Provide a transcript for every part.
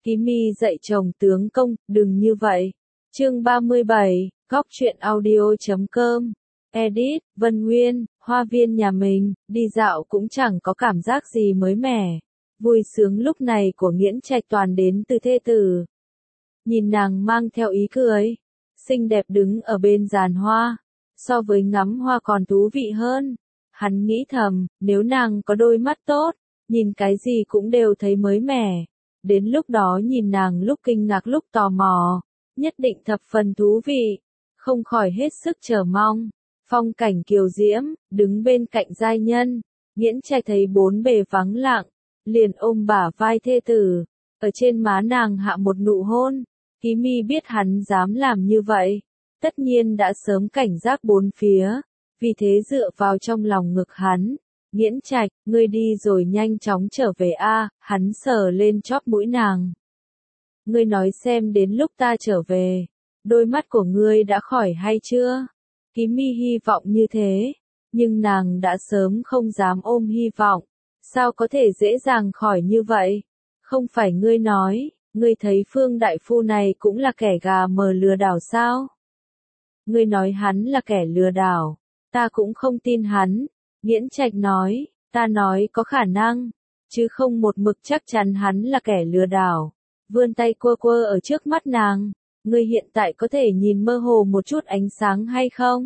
Ký Mi dạy chồng tướng công, đừng như vậy. Chương 37, Góc truyện audio.com. Edit, Vân Nguyên, hoa viên nhà mình, đi dạo cũng chẳng có cảm giác gì mới mẻ. Vui sướng lúc này của Nghiễn Trạch toàn đến từ thê tử. Nhìn nàng mang theo ý cười, xinh đẹp đứng ở bên giàn hoa, so với ngắm hoa còn thú vị hơn. Hắn nghĩ thầm, nếu nàng có đôi mắt tốt, nhìn cái gì cũng đều thấy mới mẻ. Đến lúc đó nhìn nàng lúc kinh ngạc lúc tò mò, nhất định thập phần thú vị, không khỏi hết sức chờ mong. Phong cảnh kiều diễm, đứng bên cạnh giai nhân, Nghiễn Trạch thấy bốn bề vắng lặng, liền ôm bả vai thê tử, ở trên má nàng hạ một nụ hôn. Ký Mi biết hắn dám làm như vậy, tất nhiên đã sớm cảnh giác bốn phía, vì thế dựa vào trong lòng ngực hắn. Nghiễn Trạch, ngươi đi rồi nhanh chóng trở về a, hắn sờ lên chóp mũi nàng. Ngươi nói xem đến lúc ta trở về, đôi mắt của ngươi đã khỏi hay chưa? Ký Mi hy vọng như thế, nhưng nàng đã sớm không dám ôm hy vọng, sao có thể dễ dàng khỏi như vậy? Không phải ngươi nói, ngươi thấy Phương đại phu này cũng là kẻ gà mờ lừa đảo sao? Ngươi nói hắn là kẻ lừa đảo, ta cũng không tin hắn. Nghiễn Trạch nói, ta nói có khả năng, chứ không một mực chắc chắn hắn là kẻ lừa đảo. Vươn tay quơ quơ ở trước mắt nàng, ngươi hiện tại có thể nhìn mơ hồ một chút ánh sáng hay không?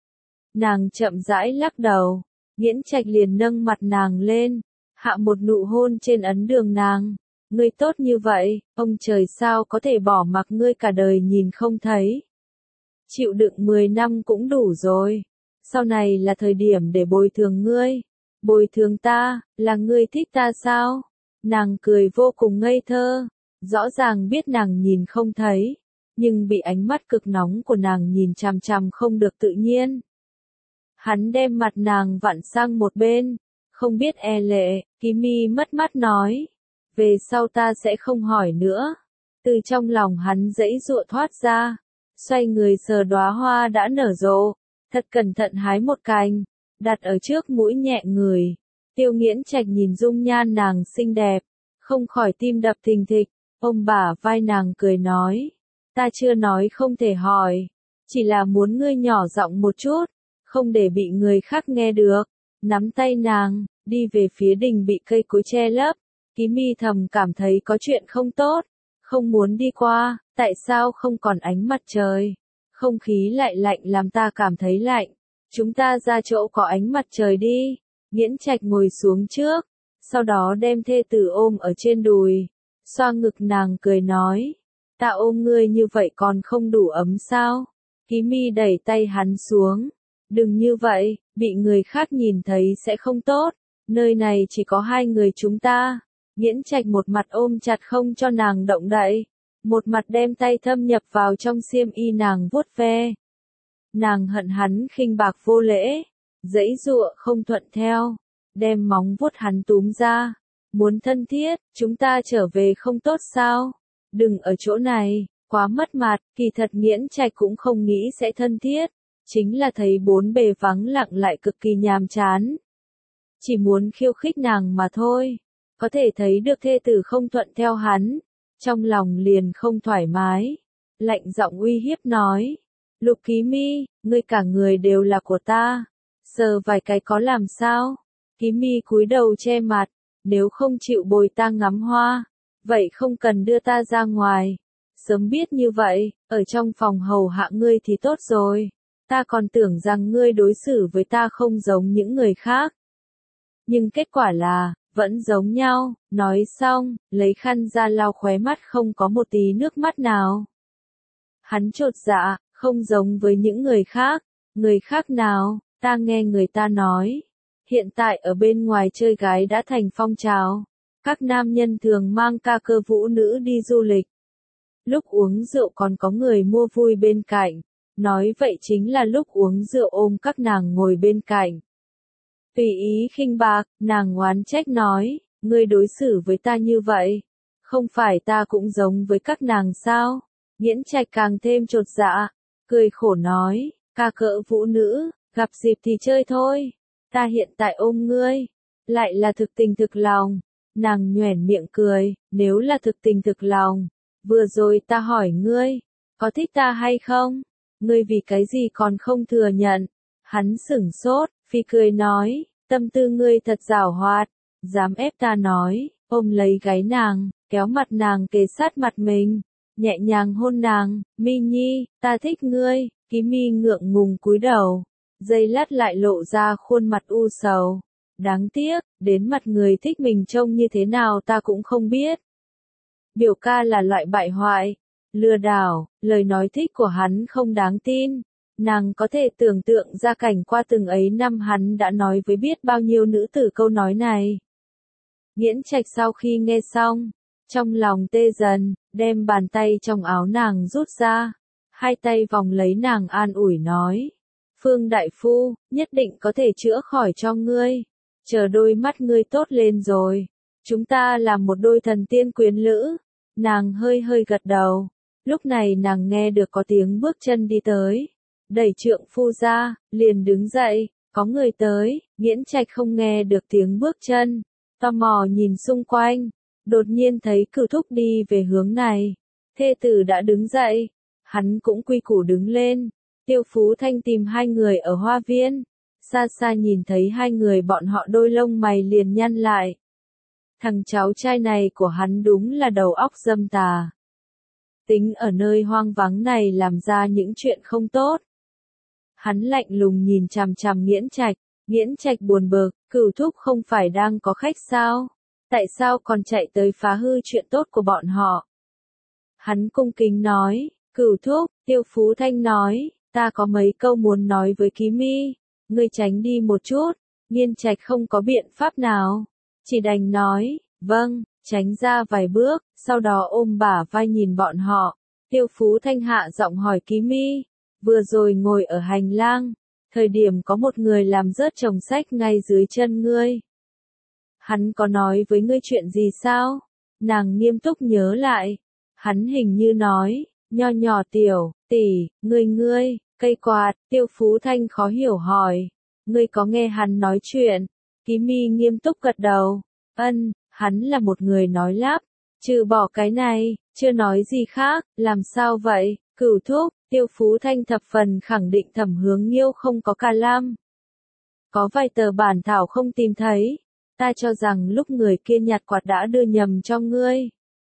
Nàng chậm rãi lắc đầu, Nghiễn Trạch liền nâng mặt nàng lên, hạ một nụ hôn trên ấn đường nàng. Ngươi tốt như vậy, ông trời sao có thể bỏ mặc ngươi cả đời nhìn không thấy? Chịu đựng 10 năm cũng đủ rồi. Sau này là thời điểm để bồi thường ngươi. Bồi thường ta, là ngươi thích ta sao? Nàng cười vô cùng ngây thơ, rõ ràng biết nàng nhìn không thấy, nhưng bị ánh mắt cực nóng của nàng nhìn chằm chằm không được tự nhiên. Hắn đem mặt nàng vặn sang một bên, không biết e lệ. Ký Mi mất mát nói, về sau ta sẽ không hỏi nữa. Từ trong lòng hắn giãy giụa thoát ra, xoay người sờ đóa hoa đã nở rộ, thật cẩn thận hái một cành, đặt ở trước mũi nhẹ ngửi. Tiêu Nghiễn Trạch nhìn dung nhan nàng xinh đẹp, không khỏi tim đập thình thịch, ôm bả vai nàng cười nói, ta chưa nói không thể hỏi, chỉ là muốn ngươi nhỏ giọng một chút, không để bị người khác nghe được. Nắm tay nàng, đi về phía đình bị cây cối che lấp. Ký Mi thầm cảm thấy có chuyện không tốt, không muốn đi qua. Tại sao không còn ánh mặt trời? Không khí lại lạnh làm ta cảm thấy lạnh. Chúng ta ra chỗ có ánh mặt trời đi. Nghiễn Trạch ngồi xuống trước, sau đó đem thê tử ôm ở trên đùi, xoa ngực nàng cười nói, ta ôm ngươi như vậy còn không đủ ấm sao? Ký Mi đẩy tay hắn xuống, đừng như vậy, bị người khác nhìn thấy sẽ không tốt, nơi này chỉ có hai người chúng ta. Nghiễn Trạch một mặt ôm chặt không cho nàng động đậy, một mặt đem tay thâm nhập vào trong xiêm y nàng vuốt ve. Nàng hận hắn khinh bạc vô lễ, giãy giụa không thuận theo, đem móng vuốt hắn túm ra, muốn thân thiết, chúng ta trở về không tốt sao? Đừng ở chỗ này, quá mất mặt. Kỳ thật Nghiễn Trạch cũng không nghĩ sẽ thân thiết, chính là thấy bốn bề vắng lặng lại cực kỳ nhàm chán. Chỉ muốn khiêu khích nàng mà thôi, có thể thấy được thê tử không thuận theo hắn, trong lòng liền không thoải mái, lạnh giọng uy hiếp nói, Lục Ký Mi, ngươi cả người đều là của ta, sờ vài cái có làm sao? Ký Mi cúi đầu che mặt, nếu không chịu bồi ta ngắm hoa, vậy không cần đưa ta ra ngoài, sớm biết như vậy, ở trong phòng hầu hạ ngươi thì tốt rồi, ta còn tưởng rằng ngươi đối xử với ta không giống những người khác. Nhưng kết quả là, vẫn giống nhau. Nói xong, lấy khăn ra lau khóe mắt không có một tí nước mắt nào. Hắn chột dạ, không giống với những người khác. Người khác nào? Ta nghe người ta nói, hiện tại ở bên ngoài chơi gái đã thành phong trào. Các nam nhân thường mang ca cơ vũ nữ đi du lịch. Lúc uống rượu còn có người mua vui bên cạnh. Nói vậy chính là lúc uống rượu ôm các nàng ngồi bên cạnh. Tùy ý khinh bạc, nàng oán trách nói, ngươi đối xử với ta như vậy, không phải ta cũng giống với các nàng sao? Nghiễn Trạch càng thêm chột dạ, cười khổ nói, ca cỡ vũ nữ, gặp dịp thì chơi thôi, ta hiện tại ôm ngươi, lại là thực tình thực lòng, Nàng nhoẻn miệng cười, nếu là thực tình thực lòng, vừa rồi ta hỏi ngươi, có thích ta hay không? Ngươi vì cái gì còn không thừa nhận? Hắn sửng sốt, phi cười nói, tâm tư ngươi thật giảo hoạt, dám ép ta nói, ôm lấy gáy nàng, kéo mặt nàng kề sát mặt mình, nhẹ nhàng hôn nàng, Mi Nhi, ta thích ngươi, Ký Mi ngượng ngùng cúi đầu, giây lát lại lộ ra khuôn mặt u sầu. Đáng tiếc, đến mặt người thích mình trông như thế nào ta cũng không biết. Biểu ca là loại bại hoại, lừa đảo, lời nói thích của hắn không đáng tin. Nàng có thể tưởng tượng ra cảnh qua từng ấy năm hắn đã nói với biết bao nhiêu nữ tử câu nói này. Nghiễn Trạch sau khi nghe xong, trong lòng tê dần, đem bàn tay trong áo nàng rút ra, hai tay vòng lấy nàng an ủi nói. Phương đại phu, nhất định có thể chữa khỏi cho ngươi. Chờ đôi mắt ngươi tốt lên rồi. Chúng ta là một đôi thần tiên quyến lữ. Nàng hơi hơi gật đầu. Lúc này nàng nghe được có tiếng bước chân đi tới. Đẩy trượng phu ra, liền đứng dậy, có người tới. Nghiễn Trạch không nghe được tiếng bước chân. Tò mò nhìn xung quanh. Đột nhiên thấy Cửu Thúc đi về hướng này. Thê tử đã đứng dậy. Hắn cũng quy củ đứng lên. Tiêu Phú Thanh tìm hai người ở hoa viên. Xa xa nhìn thấy hai người bọn họ đôi lông mày liền nhăn lại. Thằng cháu trai này của hắn đúng là đầu óc dâm tà. Tính ở nơi hoang vắng này làm ra những chuyện không tốt. Hắn lạnh lùng nhìn chằm chằm Nghiễn Trạch buồn bực, Cửu Thúc không phải đang có khách sao? Tại sao còn chạy tới phá hư chuyện tốt của bọn họ? Hắn cung kính nói, Cửu Thúc, Tiêu Phú Thanh nói, ta có mấy câu muốn nói với Ký Mi. Ngươi tránh đi một chút, Nghiễn Trạch không có biện pháp nào, chỉ đành nói, vâng, tránh ra vài bước, sau đó ôm bả vai nhìn bọn họ. Tiêu Phú Thanh hạ giọng hỏi Ký Mi, vừa rồi ngồi ở hành lang, thời điểm có một người làm rớt chồng sách ngay dưới chân ngươi. Hắn có nói với ngươi chuyện gì sao? Nàng nghiêm túc nhớ lại, hắn hình như nói, nho nhỏ tiểu, tỷ, ngươi, cây quạt. Tiêu Phú Thanh khó hiểu hỏi, ngươi có nghe hắn nói chuyện? Ký Mi nghiêm túc gật đầu, hắn là một người nói lắp, trừ bỏ cái này, chưa nói gì khác, làm sao vậy, Cửu Thúc? Tiêu Phú Thanh thập phần khẳng định Thẩm Hướng Nghiêu không có ca lam. Có vài tờ bản thảo không tìm thấy, ta cho rằng lúc người kia nhặt quạt đã đưa nhầm cho ngươi.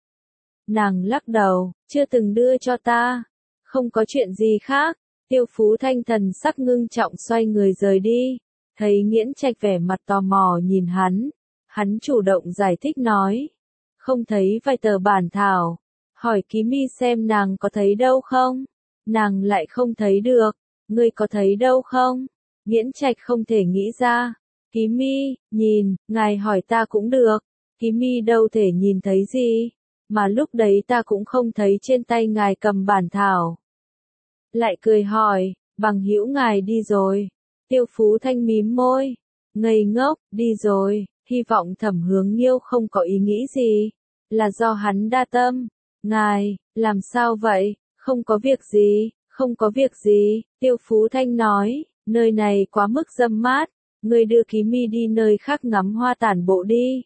Nàng lắc đầu, chưa từng đưa cho ta, không có chuyện gì khác. Tiêu Phú Thanh thần sắc ngưng trọng xoay người rời đi, thấy Nghiễn Trạch vẻ mặt tò mò nhìn hắn chủ động giải thích nói, không thấy vài tờ bản thảo, hỏi Ký Mi xem nàng có thấy đâu không, nàng lại không thấy được, ngươi có thấy đâu không? Nghiễn Trạch không thể nghĩ ra, Ký Mi, nhìn, ngài hỏi ta cũng được, Ký Mi đâu thể nhìn thấy gì, mà lúc đấy ta cũng không thấy trên tay ngài cầm bản thảo. Lại cười hỏi, bằng hữu ngài đi rồi. Tiêu Phú Thanh mím môi, ngây ngốc, đi rồi, hy vọng Thẩm Hướng Nghiêu không có ý nghĩ gì, là do hắn đa tâm. Ngài, làm sao vậy? Không có việc gì, Tiêu Phú Thanh nói, nơi này quá mức râm mát, ngươi đưa Ký Mi đi nơi khác ngắm hoa tản bộ đi.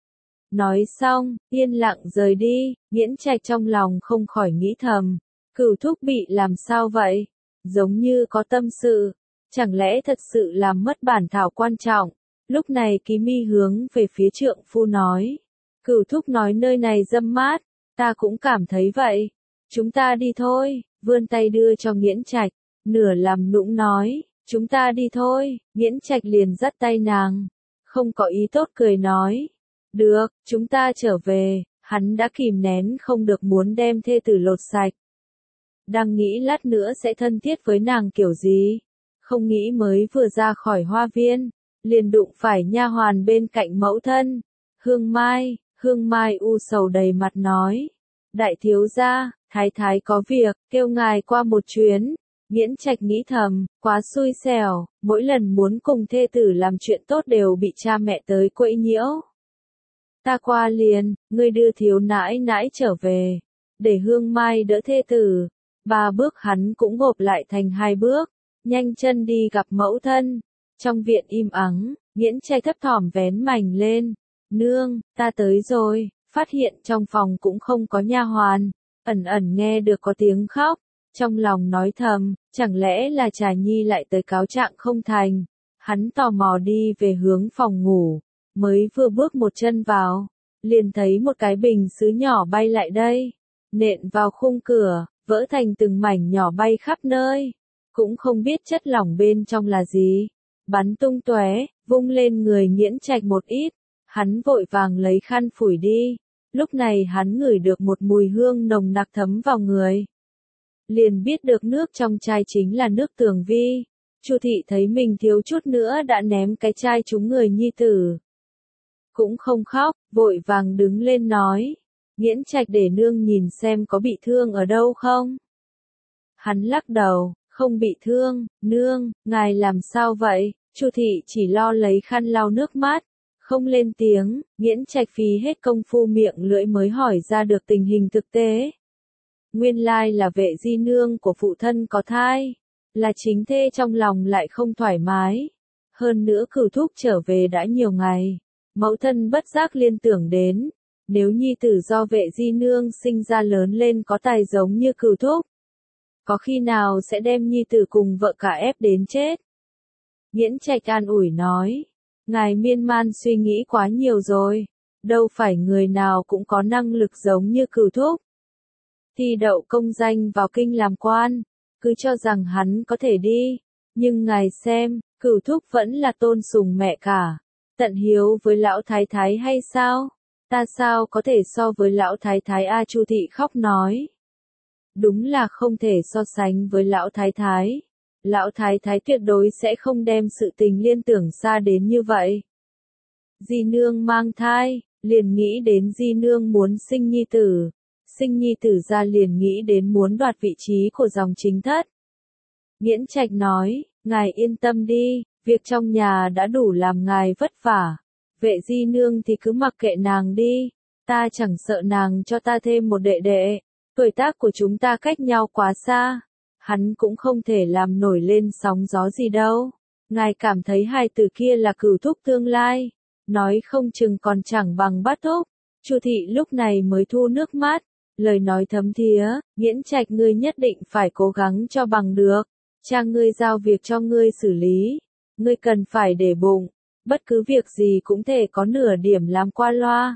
Nói xong, yên lặng rời đi, Nghiễn Trạch trong lòng không khỏi nghĩ thầm, Cửu Thúc bị làm sao vậy? Giống như có tâm sự, chẳng lẽ thật sự làm mất bản thảo quan trọng? Lúc này Ký Mi hướng về phía trượng phu nói, Cửu Thúc nói nơi này râm mát, ta cũng cảm thấy vậy. Chúng ta đi thôi, vươn tay đưa cho Nghiễn Trạch, nửa làm nũng nói, chúng ta đi thôi. Nghiễn Trạch liền dắt tay nàng, không có ý tốt cười nói, được, chúng ta trở về. Hắn đã kìm nén không được muốn đem thê tử lột sạch. Đang nghĩ lát nữa sẽ thân thiết với nàng kiểu gì, không nghĩ mới vừa ra khỏi hoa viên, liền đụng phải nha hoàn bên cạnh mẫu thân. Hương Mai u sầu đầy mặt nói, đại thiếu gia, thái thái có việc, kêu ngài qua một chuyến. Nghiễn Trạch nghĩ thầm, quá xui xẻo, mỗi lần muốn cùng thê tử làm chuyện tốt đều bị cha mẹ tới quấy nhiễu. Ta qua liền, ngươi đưa thiếu nãi nãi trở về, để Hương Mai đỡ thê tử. 3 bước hắn cũng gộp lại thành 2 bước, nhanh chân đi gặp mẫu thân. Trong viện im ắng, Nghiễn Trạch thấp thỏm vén mành lên, Nương, ta tới rồi, phát hiện trong phòng cũng không có nha hoàn, ẩn ẩn nghe được có tiếng khóc, trong lòng nói thầm, chẳng lẽ là Trà Nhi lại tới cáo trạng không thành. Hắn tò mò đi về hướng phòng ngủ, mới vừa bước một chân vào, liền thấy một cái bình sứ nhỏ bay lại đây, nện vào khung cửa, vỡ thành từng mảnh nhỏ bay khắp nơi, cũng không biết chất lỏng bên trong là gì, bắn tung tóe, vung lên người Nghiễn Trạch một ít, hắn vội vàng lấy khăn phủi đi, lúc này hắn ngửi được một mùi hương nồng nặc thấm vào người. Liền biết được nước trong chai chính là nước Tường Vi. Chu thị thấy mình thiếu chút nữa đã ném cái chai trúng người nhi tử. Cũng không khóc, vội vàng đứng lên nói. Nghiễn Trạch để nương nhìn xem có bị thương ở đâu không. Hắn lắc đầu, không bị thương, nương, ngài làm sao vậy? Chu thị chỉ lo lấy khăn lau nước mắt, không lên tiếng. Nghiễn Trạch phí hết công phu miệng lưỡi mới hỏi ra được tình hình thực tế. Nguyên lai là Vệ Di nương của phụ thân có thai, là chính thê trong lòng lại không thoải mái. Hơn nữa Cửu Thúc trở về đã nhiều ngày, mẫu thân bất giác liên tưởng đến, nếu nhi tử do Vệ Di nương sinh ra lớn lên có tài giống như Cửu Thúc, có khi nào sẽ đem nhi tử cùng vợ cả ép đến chết. Nghiễn Trạch an ủi nói, ngài miên man suy nghĩ quá nhiều rồi, đâu phải người nào cũng có năng lực giống như Cửu Thúc. Thi đậu công danh vào kinh làm quan, cứ cho rằng hắn có thể đi, nhưng ngài xem, Cửu Thúc vẫn là tôn sùng mẹ cả, tận hiếu với lão thái thái hay sao? Ta sao có thể so với lão thái thái a? Chu thị khóc nói. Đúng là không thể so sánh với lão thái thái. Lão thái thái tuyệt đối sẽ không đem sự tình liên tưởng xa đến như vậy. Di nương mang thai, liền nghĩ đến Di nương muốn sinh nhi tử. Sinh nhi tử ra liền nghĩ đến muốn đoạt vị trí của dòng chính thất. Nghiễn Trạch nói, ngài yên tâm đi, việc trong nhà đã đủ làm ngài vất vả. Vệ Di nương thì cứ mặc kệ nàng đi, ta chẳng sợ nàng cho ta thêm một đệ đệ, tuổi tác của chúng ta cách nhau quá xa, hắn cũng không thể làm nổi lên sóng gió gì đâu. Ngài cảm thấy hai từ kia là Cửu Thúc tương lai, nói không chừng còn chẳng bằng Bát Thúc. Chu thị lúc này mới thu nước mắt, lời nói thấm thía, Nghiễn Trạch ngươi nhất định phải cố gắng cho bằng được, cha ngươi giao việc cho ngươi xử lý, ngươi cần phải để bụng, bất cứ việc gì cũng thể có nửa điểm làm qua loa.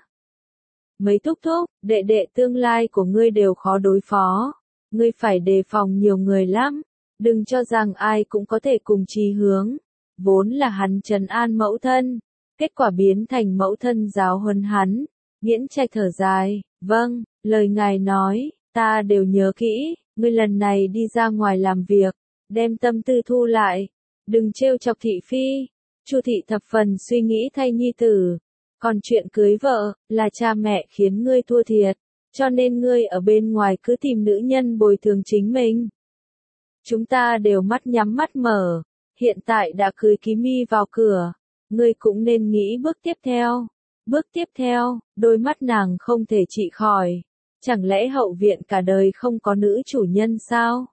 Mấy thúc thúc, đệ đệ tương lai của ngươi đều khó đối phó, ngươi phải đề phòng nhiều người lắm, đừng cho rằng ai cũng có thể cùng chí hướng, vốn là hắn trấn an mẫu thân, kết quả biến thành mẫu thân giáo huấn hắn. Nghiễn Trạch thở dài, vâng, lời ngài nói, ta đều nhớ kỹ, ngươi lần này đi ra ngoài làm việc, đem tâm tư thu lại, đừng trêu chọc thị phi. Chu thị thập phần suy nghĩ thay nhi tử, còn chuyện cưới vợ, là cha mẹ khiến ngươi thua thiệt, cho nên ngươi ở bên ngoài cứ tìm nữ nhân bồi thường chính mình. Chúng ta đều mắt nhắm mắt mở, hiện tại đã cưới Ký Mi vào cửa, ngươi cũng nên nghĩ bước tiếp theo. Bước tiếp theo, đôi mắt nàng không thể trị khỏi. Chẳng lẽ hậu viện cả đời không có nữ chủ nhân sao?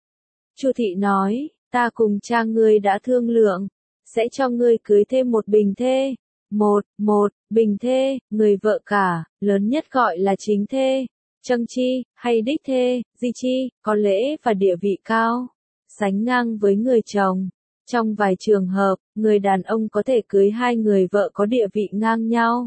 Chu thị nói, ta cùng cha ngươi đã thương lượng, sẽ cho ngươi cưới thêm một bình thê. Một bình thê, người vợ cả, lớn nhất gọi là chính thê, trâng chi, hay đích thê, di chi, có lễ và địa vị cao, sánh ngang với người chồng. Trong vài trường hợp, người đàn ông có thể cưới hai người vợ có địa vị ngang nhau.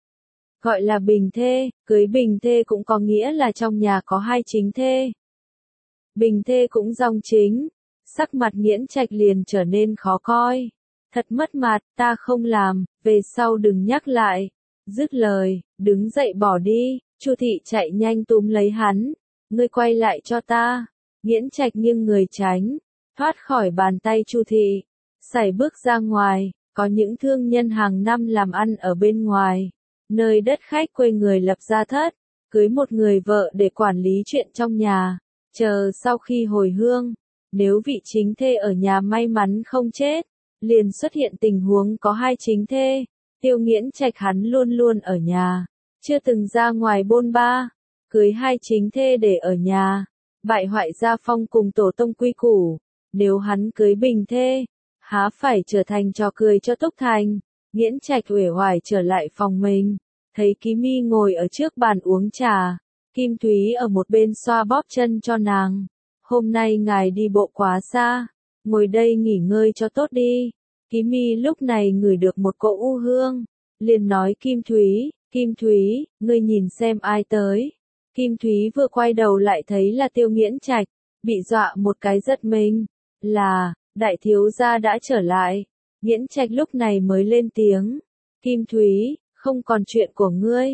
Gọi là bình thê, cưới bình thê cũng có nghĩa là trong nhà có hai chính thê. Bình thê cũng dòng chính, sắc mặt Nghiễn Trạch liền trở nên khó coi. Thật mất mặt, ta không làm, về sau đừng nhắc lại. Dứt lời, đứng dậy bỏ đi, Chu thị chạy nhanh túm lấy hắn. Ngươi quay lại cho ta. Nghiễn Trạch nghiêng người tránh, thoát khỏi bàn tay Chu thị, sải bước ra ngoài. Có những thương nhân hàng năm làm ăn ở bên ngoài, nơi đất khách quê người lập gia thất, cưới một người vợ để quản lý chuyện trong nhà, chờ sau khi hồi hương, nếu vị chính thê ở nhà may mắn không chết, liền xuất hiện tình huống có hai chính thê. Tiêu Nghiễn Trạch hắn luôn luôn ở nhà, chưa từng ra ngoài bôn ba, cưới hai chính thê để ở nhà, bại hoại gia phong cùng tổ tông quy củ. Nếu hắn cưới bình thê, há phải trở thành trò cười cho Túc Thành. Nghiễn Trạch uể oải trở lại phòng mình, thấy Ký Mi ngồi ở trước bàn uống trà, Kim Thúy ở một bên xoa bóp chân cho nàng. Hôm nay ngài đi bộ quá xa, ngồi đây nghỉ ngơi cho tốt đi. Ký Mi lúc này ngửi được một cỗ u hương, liền nói Kim Thúy, ngươi nhìn xem ai tới. Kim Thúy vừa quay đầu lại thấy là Tiêu Nghiễn Trạch, bị dọa một cái giật mình, là, đại thiếu gia đã trở lại. Nghiễn Trạch lúc này mới lên tiếng, Kim Thúy, không còn chuyện của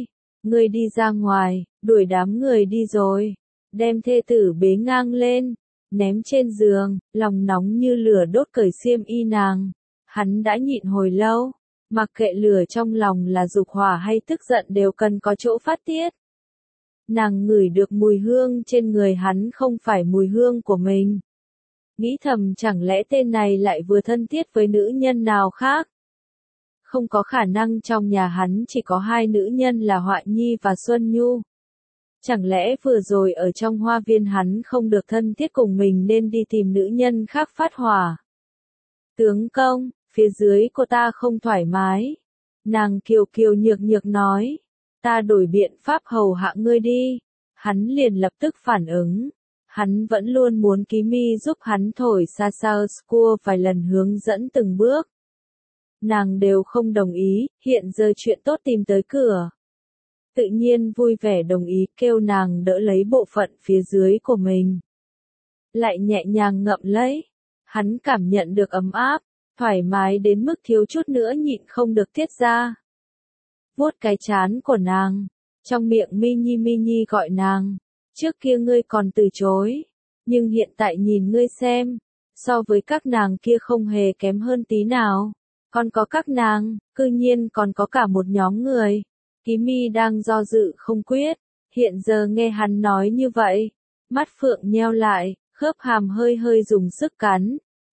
ngươi đi ra ngoài, đuổi đám người đi rồi, đem thê tử bế ngang lên, ném trên giường, lòng nóng như lửa đốt cởi xiêm y nàng. Hắn đã nhịn hồi lâu, mặc kệ lửa trong lòng là dục hỏa hay tức giận đều cần có chỗ phát tiết. Nàng ngửi được mùi hương trên người hắn không phải mùi hương của mình. Nghĩ thầm chẳng lẽ tên này lại vừa thân thiết với nữ nhân nào khác. Không có khả năng trong nhà hắn chỉ có hai nữ nhân là Họa Nhi và Xuân Nhu. Chẳng lẽ vừa rồi ở trong hoa viên hắn không được thân thiết cùng mình nên đi tìm nữ nhân khác phát hỏa. Tướng công, phía dưới cô ta không thoải mái. Nàng kiều kiều nhược nhược nói. Ta đổi biện pháp hầu hạ ngươi đi. Hắn liền lập tức phản ứng. Hắn vẫn luôn muốn Ký Mi giúp hắn thổi xa sao score vài lần hướng dẫn từng bước. Nàng đều không đồng ý, hiện giờ chuyện tốt tìm tới cửa. Tự nhiên vui vẻ đồng ý kêu nàng đỡ lấy bộ phận phía dưới của mình. Lại nhẹ nhàng ngậm lấy. Hắn cảm nhận được ấm áp, thoải mái đến mức thiếu chút nữa nhịn không được tiết ra. Vuốt cái trán của nàng, trong miệng mi nhi gọi nàng. Trước kia ngươi còn từ chối, nhưng hiện tại nhìn ngươi xem, so với các nàng kia không hề kém hơn tí nào. Còn có các nàng, cư nhiên còn có cả một nhóm người. Ký Mi đang do dự không quyết, hiện giờ nghe hắn nói như vậy, mắt phượng nheo lại, khớp hàm hơi hơi dùng sức cắn.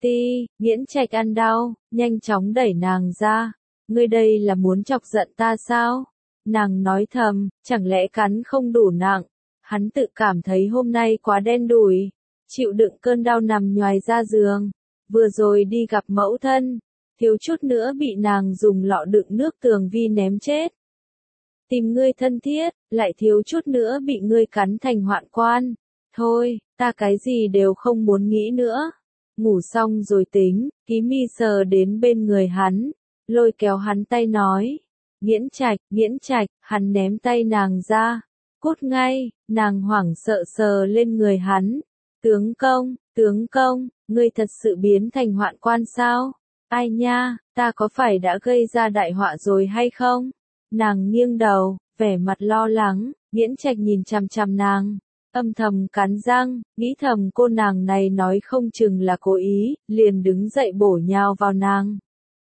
Nghiễn Trạch ăn đau, nhanh chóng đẩy nàng ra. Ngươi đây là muốn chọc giận ta sao? Nàng nói thầm, chẳng lẽ cắn không đủ nặng? Hắn tự cảm thấy hôm nay quá đen đủi, chịu đựng cơn đau nằm nhoài ra giường. Vừa rồi đi gặp mẫu thân, thiếu chút nữa bị nàng dùng lọ đựng nước tường vi ném chết. Tìm ngươi thân thiết, lại thiếu chút nữa bị ngươi cắn thành hoạn quan. Thôi, ta cái gì đều không muốn nghĩ nữa. Ngủ xong rồi tính, Ký Mi sờ đến bên người hắn, lôi kéo hắn tay nói. Nghiễn Trạch, hắn ném tay nàng ra. Cút ngay, nàng hoảng sợ sờ lên người hắn. Tướng công, ngươi thật sự biến thành hoạn quan sao? Ai nha, ta có phải đã gây ra đại họa rồi hay không? Nàng nghiêng đầu, vẻ mặt lo lắng, Nghiễn Trạch nhìn chằm chằm nàng, âm thầm cắn răng, nghĩ thầm cô nàng này nói không chừng là cố ý, liền đứng dậy bổ nhào vào nàng.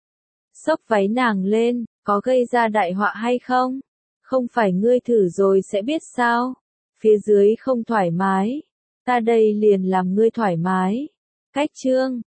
Xốc váy nàng lên, có gây ra đại họa hay không? Không phải ngươi thử rồi sẽ biết sao? Phía dưới không thoải mái, ta đây liền làm ngươi thoải mái. Cách chương